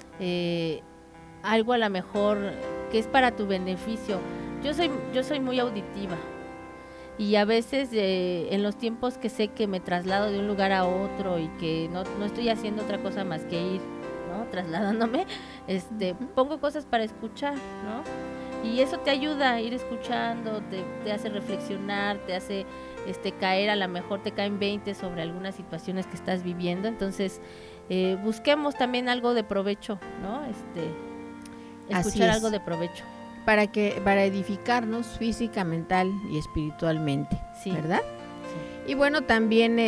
algo a lo mejor que es para tu beneficio. Yo soy muy auditiva y a veces en los tiempos que sé que me traslado de un lugar a otro y que no estoy haciendo otra cosa más que ir, ¿no? Trasladándome, pongo cosas para escuchar, ¿no? Y eso te ayuda a ir escuchando, te hace reflexionar, te hace caer, a lo mejor te caen 20 sobre algunas situaciones que estás viviendo. Entonces, busquemos también algo de provecho, ¿no? Escuchar algo de provecho. Para edificarnos física, mental y espiritualmente, sí. ¿Verdad? Sí. Y bueno, también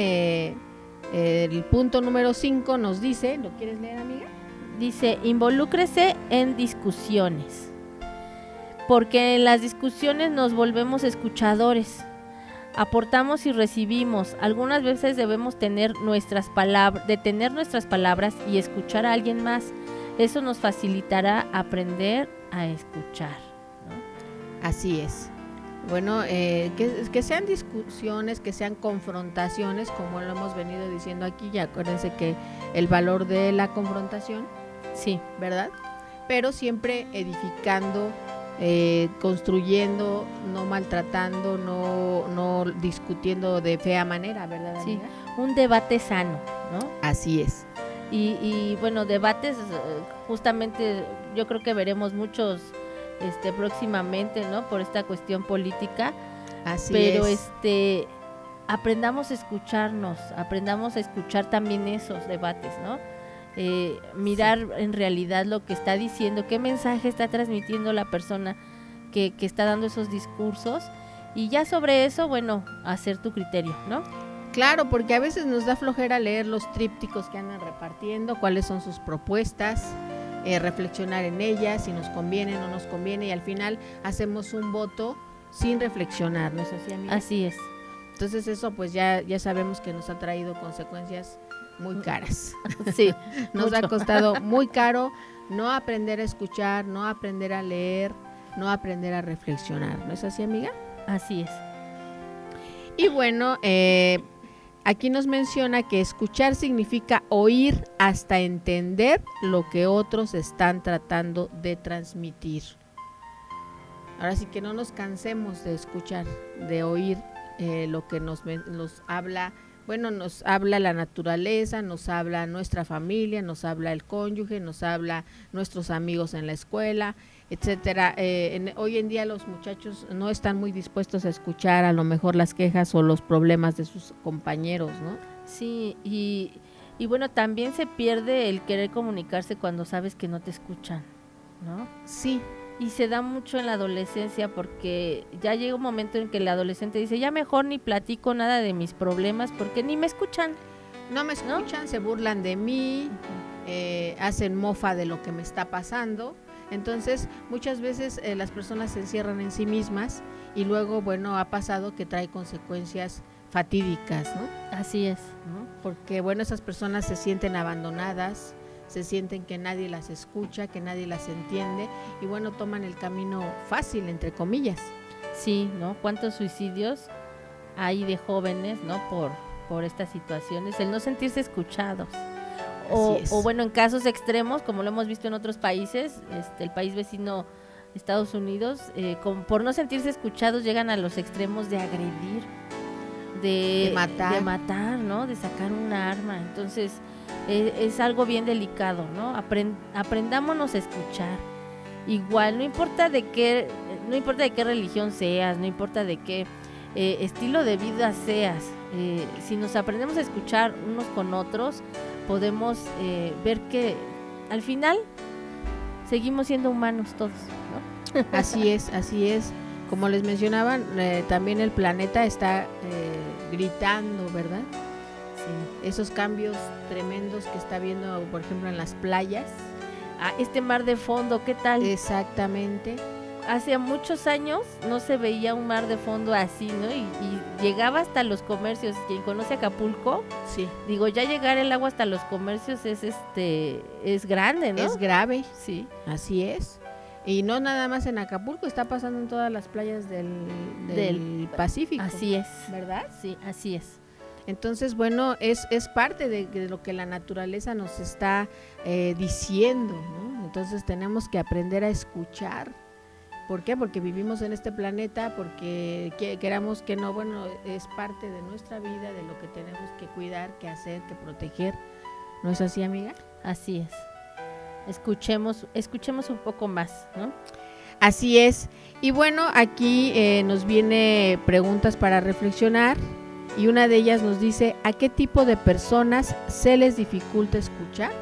el punto número 5 nos dice, ¿lo quieres leer, amiga? Dice, involúcrese en discusiones, porque en las discusiones nos volvemos escuchadores, aportamos y recibimos. Algunas veces debemos detener nuestras palabras y escuchar a alguien más. Eso nos facilitará aprender a escuchar, ¿no? Así es. Bueno, que sean discusiones, que sean confrontaciones, como lo hemos venido diciendo aquí, ya acuérdense que el valor de la confrontación, sí, ¿verdad? Pero siempre edificando, construyendo, no maltratando, no discutiendo de fea manera, ¿verdad, amiga? Sí, un debate sano, ¿no? Así es. Y bueno, debates, justamente yo creo que veremos muchos próximamente, ¿no? Por esta cuestión política. Así pero es. Aprendamos a escucharnos, aprendamos a escuchar también esos debates, ¿no? Mirar en realidad lo que está diciendo, qué mensaje está transmitiendo la persona que está dando esos discursos, y ya sobre eso, bueno, hacer tu criterio, ¿no? Claro, porque a veces nos da flojera leer los trípticos que andan repartiendo, cuáles son sus propuestas, reflexionar en ellas, si nos conviene o no nos conviene, y al final hacemos un voto sin reflexionar, ¿no es así, amiga? Así es. Entonces eso pues ya sabemos que nos ha traído consecuencias muy caras. Sí, nos ha costado muy caro no aprender a escuchar, no aprender a leer, no aprender a reflexionar, ¿no es así, amiga? Así es. Y bueno, aquí nos menciona que escuchar significa oír hasta entender lo que otros están tratando de transmitir. Ahora sí que no nos cansemos de escuchar, de oír lo que nos habla. Bueno, nos habla la naturaleza, nos habla nuestra familia, nos habla el cónyuge, nos habla nuestros amigos en la escuela, etcétera. Hoy en día los muchachos no están muy dispuestos a escuchar a lo mejor las quejas o los problemas de sus compañeros, ¿no? Sí, y bueno, también se pierde el querer comunicarse cuando sabes que no te escuchan, ¿no? Sí. Y se da mucho en la adolescencia, porque ya llega un momento en que el adolescente dice, ya mejor ni platico nada de mis problemas porque ni me escuchan. No me escuchan, ¿no? Se burlan de mí, hacen mofa de lo que me está pasando. Entonces, muchas veces las personas se encierran en sí mismas y luego, bueno, ha pasado que trae consecuencias fatídicas, ¿no? Así es, ¿no? Porque, bueno, esas personas se sienten abandonadas, se sienten que nadie las escucha, que nadie las entiende y bueno, toman el camino fácil, entre comillas. Sí, ¿no? ¿Cuántos suicidios hay de jóvenes, ¿no? Por estas situaciones, el no sentirse escuchados. O bueno, en casos extremos, como lo hemos visto en otros países, el país vecino Estados Unidos, por no sentirse escuchados llegan a los extremos de agredir, de matar, ¿no? De sacar una arma. Entonces, es algo bien delicado, ¿no? Aprendámonos a escuchar. Igual, no importa de qué religión seas, no importa de qué estilo de vida seas, si nos aprendemos a escuchar unos con otros, podemos ver que al final seguimos siendo humanos todos, ¿no? Así es. Como les mencionaban, también el planeta está gritando, ¿verdad? Sí. Esos cambios tremendos que está viendo, por ejemplo, en las playas. Este mar de fondo, ¿qué tal? Exactamente. Hace muchos años no se veía un mar de fondo así, ¿no? Y llegaba hasta los comercios. Quien conoce Acapulco, sí. Digo, ya llegar el agua hasta los comercios es grande, ¿no? Es grave. Sí. Así es. Y no nada más en Acapulco, está pasando en todas las playas del Pacífico. Así es. ¿Verdad? Sí, así es. Entonces, bueno, es parte de lo que la naturaleza nos está diciendo, ¿no? Entonces tenemos que aprender a escuchar. ¿Por qué? Porque vivimos en este planeta, porque queramos que no, bueno, es parte de nuestra vida, de lo que tenemos que cuidar, que hacer, que proteger. ¿No es así, amiga? Así es. Escuchemos un poco más, ¿no? Así es. Y bueno, aquí nos viene preguntas para reflexionar y una de ellas nos dice, ¿a qué tipo de personas se les dificulta escuchar?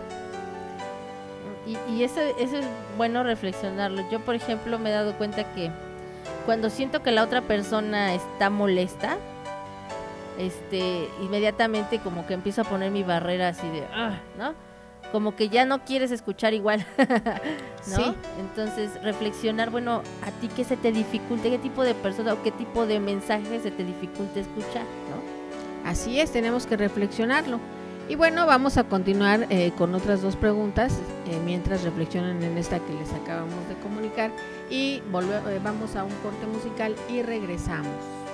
Y eso es bueno reflexionarlo. Yo, por ejemplo, me he dado cuenta que cuando siento que la otra persona está molesta, inmediatamente como que empiezo a poner mi barrera así de, ¿no? Como que ya no quieres escuchar igual, ¿no? Sí. Entonces, reflexionar, bueno, ¿a ti qué se te dificulta? ¿Qué tipo de persona o qué tipo de mensaje se te dificulta escuchar, no? Así es, tenemos que reflexionarlo. Y bueno, vamos a continuar con otras dos preguntas mientras reflexionan en esta que les acabamos de comunicar. Y vamos a un corte musical y regresamos.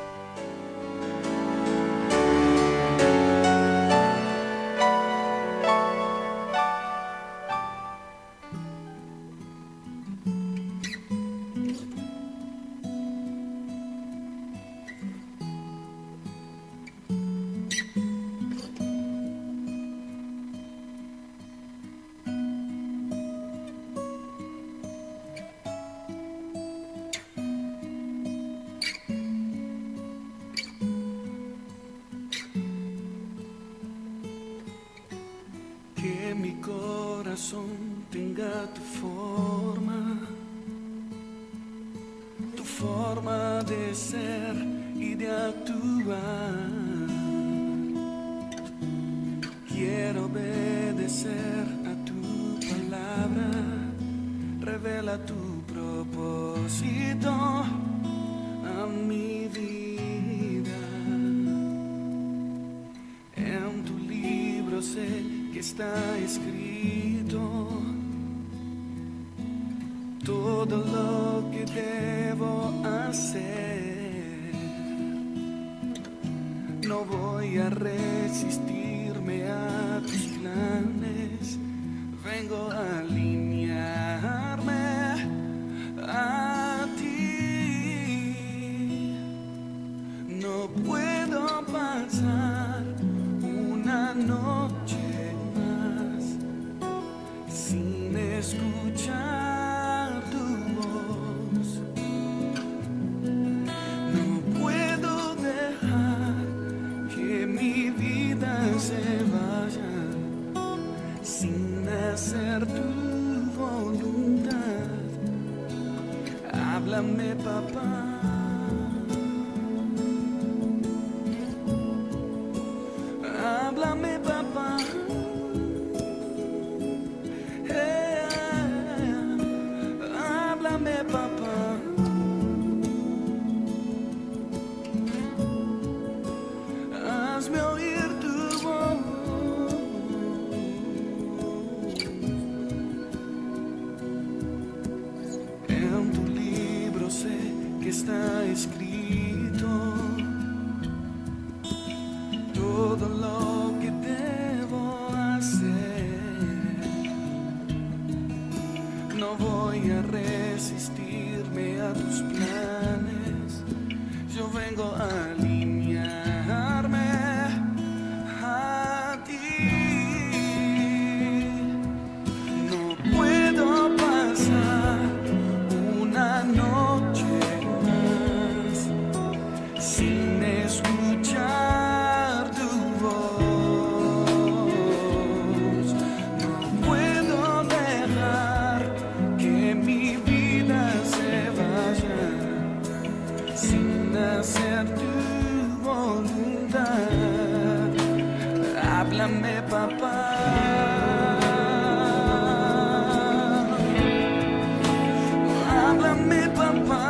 Que mi corazón tenga tu forma de ser y de actuar. Quiero obedecer a tu palabra, revela tu propósito a mi vida. En tu libro sé que está escrito todo lo que debo hacer. No voy a resistirme a tus planes, vengo a alinearme a ti. No puedo pasar una noche sin escuchar tu voz. No puedo dejar que mi vida se vaya sin hacer tu voluntad. Háblame, papá. Háblame, papá. Háblame, papá. Hazme oír tu voz. En tu libro sé que está escrito todo lo que debo hacer. No voy a resistirme a tus planes, yo vengo a alinearme a ti. No puedo pasar una noche más sin escuchar tu voz. No puedo dejar que mi vida se vaya sin hacer tu voluntad. Háblame, papá. Háblame, papá.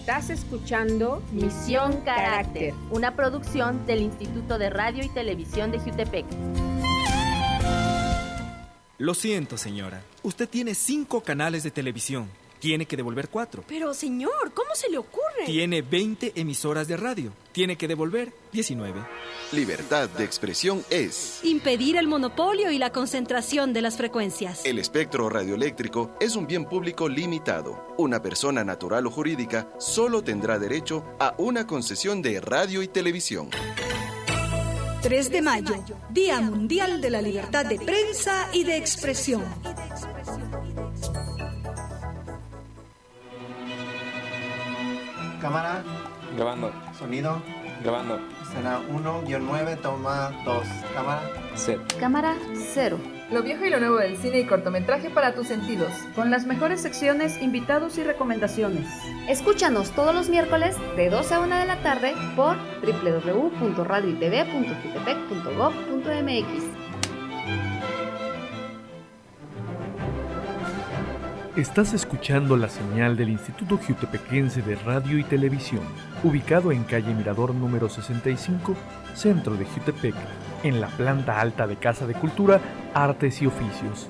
Estás escuchando Misión Carácter, una producción del Instituto de Radio y Televisión de Jutepec. Lo siento, señora. Usted tiene 5 canales de televisión. Tiene que devolver 4. Pero, señor, ¿cómo se le ocurre? Tiene 20 emisoras de radio. Tiene que devolver 19. Libertad de expresión es impedir el monopolio y la concentración de las frecuencias. El espectro radioeléctrico es un bien público limitado. Una persona natural o jurídica solo tendrá derecho a una concesión de radio y televisión. 3 de mayo, Día Mundial de la Libertad de Prensa y de Expresión. Cámara. Grabando. Sonido. Grabando. Escena 1-9, toma 2. Cámara. Set. Cámara 0. Lo viejo y lo nuevo del cine y cortometraje para tus sentidos. Con las mejores secciones, invitados y recomendaciones. Escúchanos todos los miércoles de 12 a 1 de la tarde por www.radioytv.jutepec.gov.mx. Estás escuchando la señal del Instituto Jutepequense de Radio y Televisión, ubicado en calle Mirador número 65, centro de Jutepec, en la planta alta de Casa de Cultura, Artes y Oficios.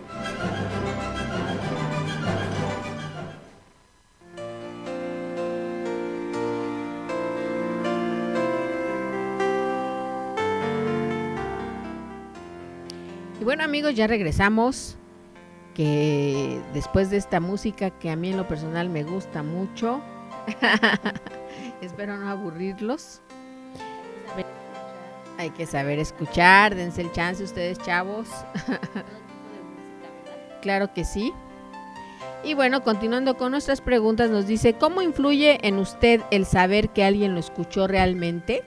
Y bueno, amigos, ya regresamos. Que después de esta música que a mí en lo personal me gusta mucho, espero no aburrirlos. Hay que saber escuchar, dense el chance ustedes, chavos. Claro que sí. Y bueno, continuando con nuestras preguntas, nos dice, ¿cómo influye en usted el saber que alguien lo escuchó realmente?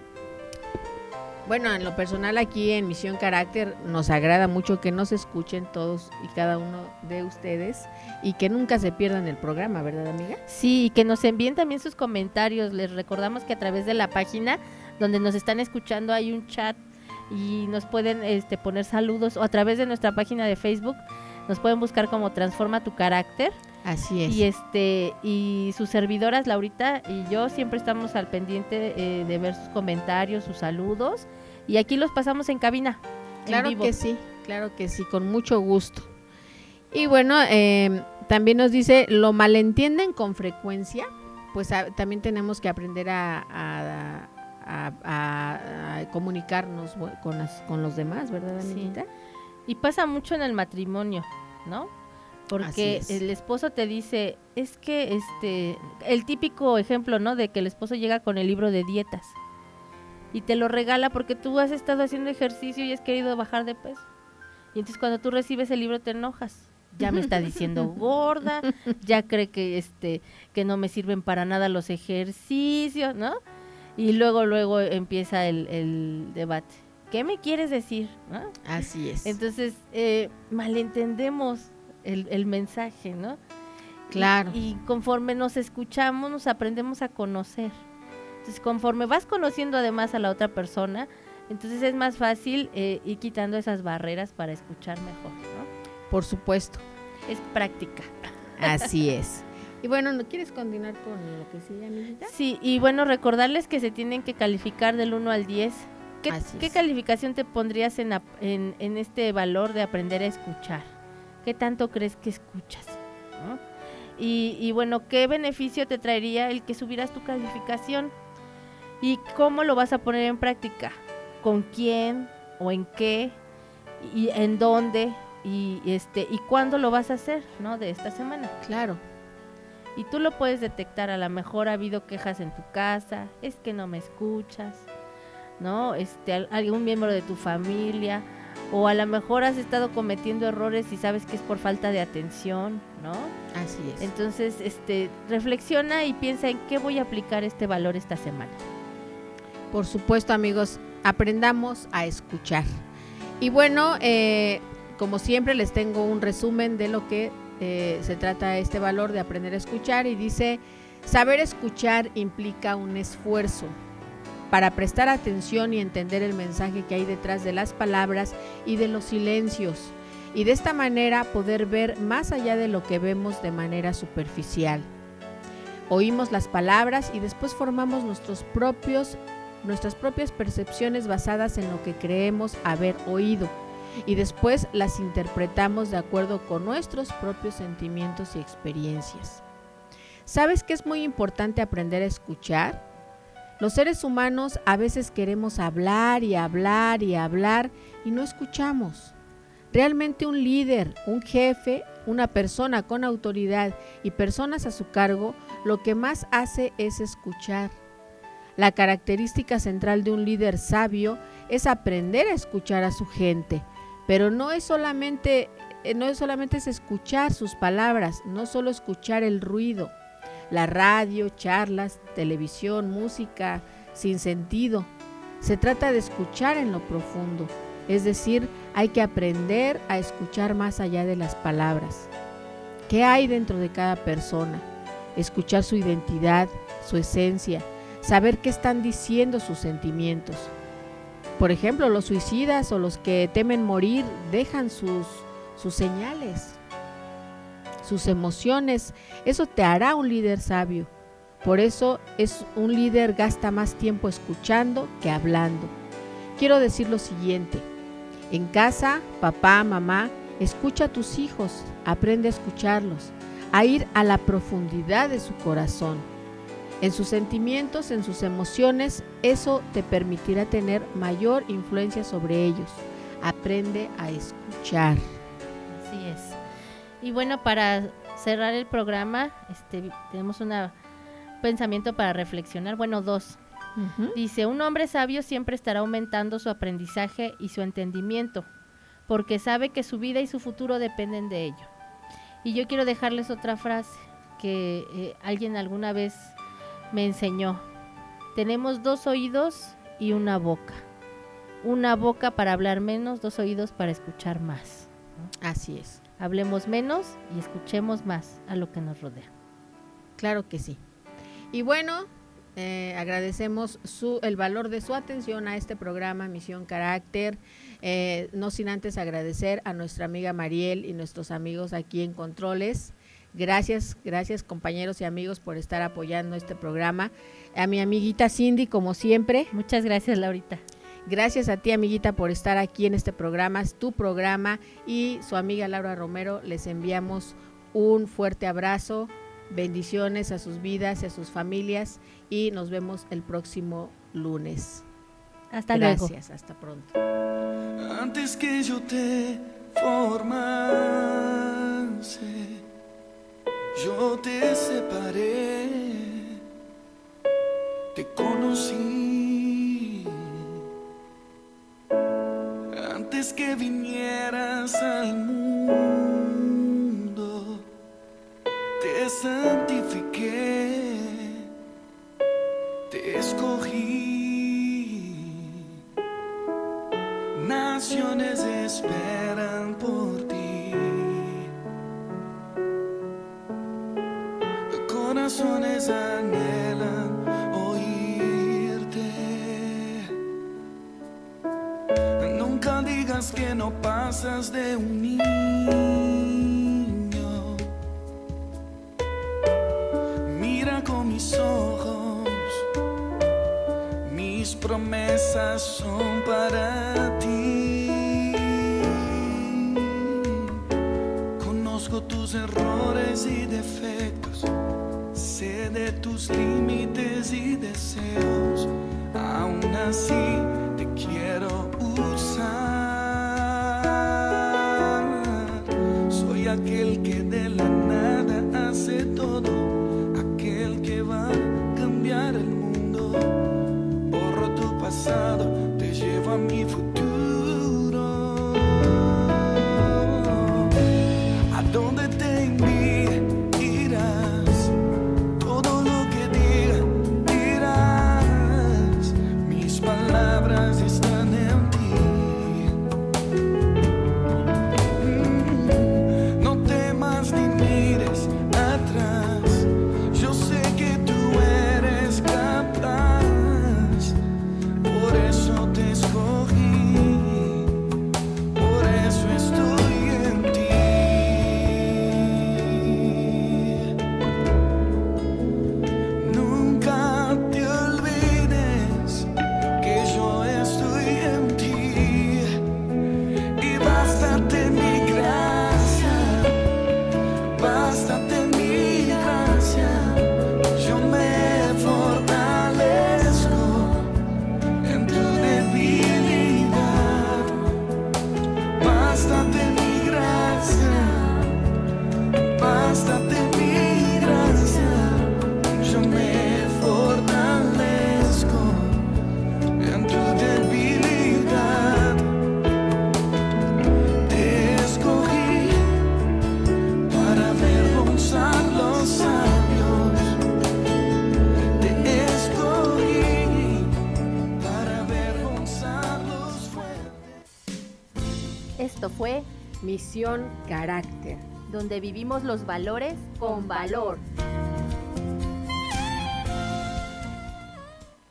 Bueno, en lo personal aquí en Misión Carácter nos agrada mucho que nos escuchen todos y cada uno de ustedes y que nunca se pierdan el programa, ¿verdad, amiga? Sí, y que nos envíen también sus comentarios. Les recordamos que a través de la página donde nos están escuchando hay un chat y nos pueden poner saludos, o a través de nuestra página de Facebook nos pueden buscar como Transforma tu Carácter. Así es. Y sus servidoras, Laurita y yo, siempre estamos al pendiente de ver sus comentarios, sus saludos, y aquí los pasamos en cabina. Claro que sí, con mucho gusto. Y bueno, también nos dice, ¿lo malentienden con frecuencia? Pues también tenemos que aprender a comunicarnos con los demás, ¿verdad, amiguita? Sí. Y pasa mucho en el matrimonio, ¿no? Porque el esposo te dice, es que el típico ejemplo, ¿no? De que el esposo llega con el libro de dietas y te lo regala porque tú has estado haciendo ejercicio y has querido bajar de peso. Y entonces cuando tú recibes el libro te enojas. Ya me está diciendo gorda, ya cree que no me sirven para nada los ejercicios, ¿no? Y luego empieza el debate. ¿Qué me quieres decir? ¿No? Así es. Entonces, malentendemos el mensaje, ¿no? Claro. Y conforme nos escuchamos, nos aprendemos a conocer. Entonces, conforme vas conociendo además a la otra persona, entonces es más fácil ir quitando esas barreras para escuchar mejor, ¿no? Por supuesto. Es práctica. Así es. Y bueno, ¿no quieres continuar con lo que sigue, amiguita? Sí, y bueno, recordarles que se tienen que calificar del 1 al 10. ¿Qué calificación te pondrías en este valor de aprender a escuchar? ¿Qué tanto crees que escuchas? ¿No? Y bueno, ¿qué beneficio te traería el que subieras tu calificación? ¿Y cómo lo vas a poner en práctica? ¿Con quién? ¿O en qué? ¿Y en dónde? ¿Y cuándo lo vas a hacer, ¿no? De esta semana. Claro. Y tú lo puedes detectar. A lo mejor ha habido quejas en tu casa, es que no me escuchas, ¿no? Algún miembro de tu familia, o a lo mejor has estado cometiendo errores y sabes que es por falta de atención, ¿no? Así es. Entonces, reflexiona y piensa en qué voy a aplicar este valor esta semana. Por supuesto, amigos, aprendamos a escuchar. Y bueno, como siempre les tengo un resumen de lo que se trata este valor de aprender a escuchar, y dice, saber escuchar implica un esfuerzo para prestar atención y entender el mensaje que hay detrás de las palabras y de los silencios, y de esta manera poder ver más allá de lo que vemos de manera superficial. Oímos las palabras y después formamos nuestras propias percepciones basadas en lo que creemos haber oído y después las interpretamos de acuerdo con nuestros propios sentimientos y experiencias. ¿Sabes que es muy importante aprender a escuchar? Los seres humanos a veces queremos hablar y hablar y hablar y no escuchamos. Realmente un líder, un jefe, una persona con autoridad y personas a su cargo, lo que más hace es escuchar. La característica central de un líder sabio es aprender a escuchar a su gente, pero no es solamente es escuchar sus palabras, no solo escuchar el ruido, la radio, charlas, televisión, música sin sentido. Se trata de escuchar en lo profundo, es decir, hay que aprender a escuchar más allá de las palabras. ¿Qué hay dentro de cada persona? Escuchar su identidad, su esencia, saber qué están diciendo sus sentimientos. Por ejemplo, los suicidas o los que temen morir dejan sus señales, sus emociones. Eso te hará un líder sabio. Por eso un líder gasta más tiempo escuchando que hablando. Quiero decir lo siguiente: en casa, papá, mamá, escucha a tus hijos, aprende a escucharlos, a ir a la profundidad de su corazón, en sus sentimientos, en sus emociones. Eso te permitirá tener mayor influencia sobre ellos. Aprende a escuchar. Así es. Y bueno, para cerrar el programa, tenemos un pensamiento para reflexionar, bueno, dos. Dice: un hombre sabio siempre estará aumentando su aprendizaje y su entendimiento, porque sabe que su vida y su futuro dependen de ello. Y yo quiero dejarles otra frase que alguien alguna vez me enseñó: tenemos 2 oídos y una boca. Una boca para hablar menos, 2 oídos para escuchar más. Así es. Hablemos menos y escuchemos más a lo que nos rodea. Claro que sí. Y bueno, agradecemos el valor de su atención a este programa Misión Carácter, no sin antes agradecer a nuestra amiga Mariel y nuestros amigos aquí en Controles. Gracias compañeros y amigos por estar apoyando este programa. A mi amiguita Cindy, como siempre. Muchas gracias, Laurita. Gracias a ti, amiguita, por estar aquí en este programa, es tu programa, y su amiga Laura Romero, les enviamos un fuerte abrazo, bendiciones a sus vidas y a sus familias, y nos vemos el próximo lunes. Hasta luego. Gracias, hasta pronto. Antes que yo te formase, yo te separé, te conocí. Antes que vinieras al mundo, te santifiqué, te escogí. Naciones esperan por ti, corazones anhelan oírte. Nunca digas que no pasas de un niño. Mira con mis ojos, mis promesas son para ti. Conozco tus errores y defectos, sé de tus límites y deseos. Aún así te quiero usar. Soy aquel que de la nada hace todo, aquel que va a cambiar el mundo. Borro tu pasado, te llevo a mi futuro. A donde te invite irás, todo lo que diga dirás. Mis palabras están en Esto fue Misión Carácter, donde vivimos los valores con valor.